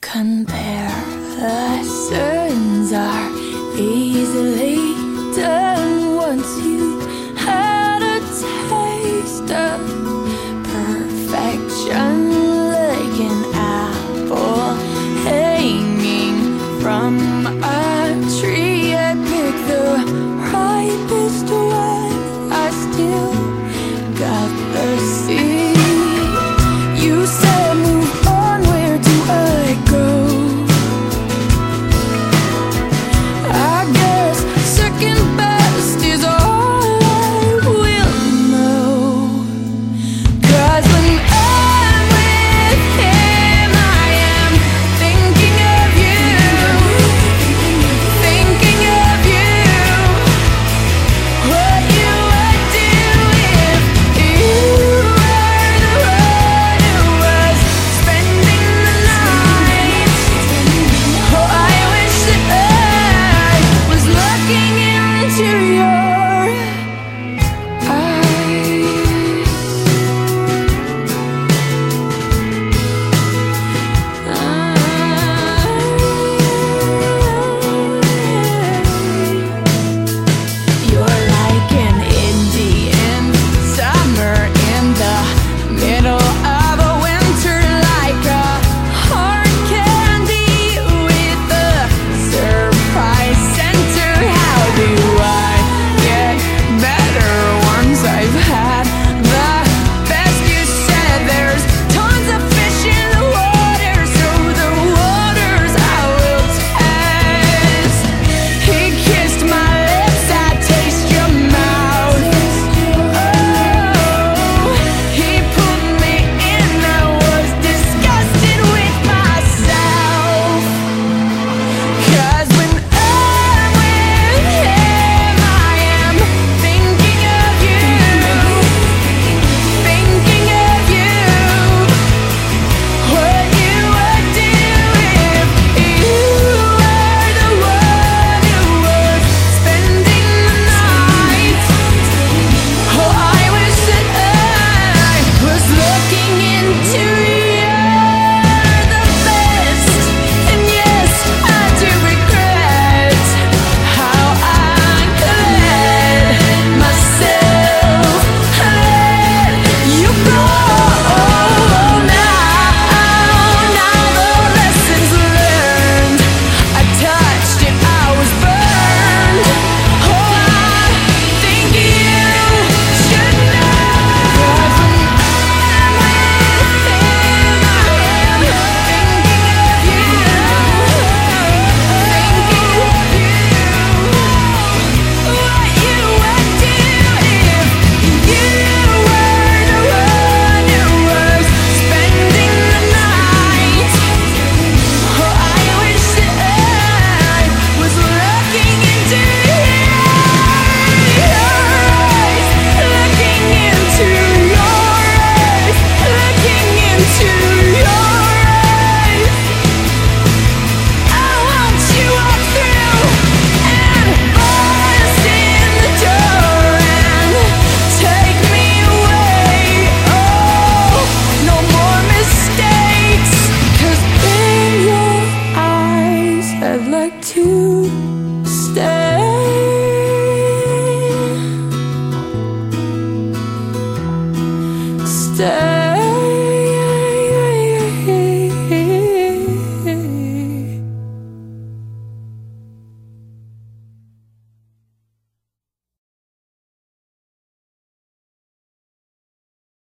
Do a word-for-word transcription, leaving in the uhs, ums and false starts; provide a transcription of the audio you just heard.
Comparisons are easily done once you had a taste of perfection, like an apple hanging from a tree. I pick the ripest one, I still got the seed. You said move on, where do I go? I guess second best is all I will know. 'Cause when I'm with him, I am thinking of you, thinking of you. What you would do if you were the one who was spending the night. Oh, I wish that I was looking into your eyes. You're like an Indian summer in the middle of a winter, like a hard candy with a surprise center. How do I get better once I've had the best? You said there's tons of fish in the water, so the waters I will test. He kissed my lips, I taste your mouth. Oh, he put me in, I was disgusted with myself. 'Cause when I'm with him, I am thinking of you, thinking of you. What you would do if you were the one who was spending the night. Oh, I wish that I was looking into your the best. And yes, I do regret how I let myself let you go. Now, now the lessons learned, I touched it, I was burned. Oh, I think you should know. 'Cause when I'm with him, I am thinking of you, thinking of you. What you would do if you were the one who was spending the night. Oh, I wish that I was looking into your eyes, looking into your eyes, looking into your eyes. I want you walk through and bust in the door and take me away. Oh, no more mistakes, 'cause in your eyes I'd like to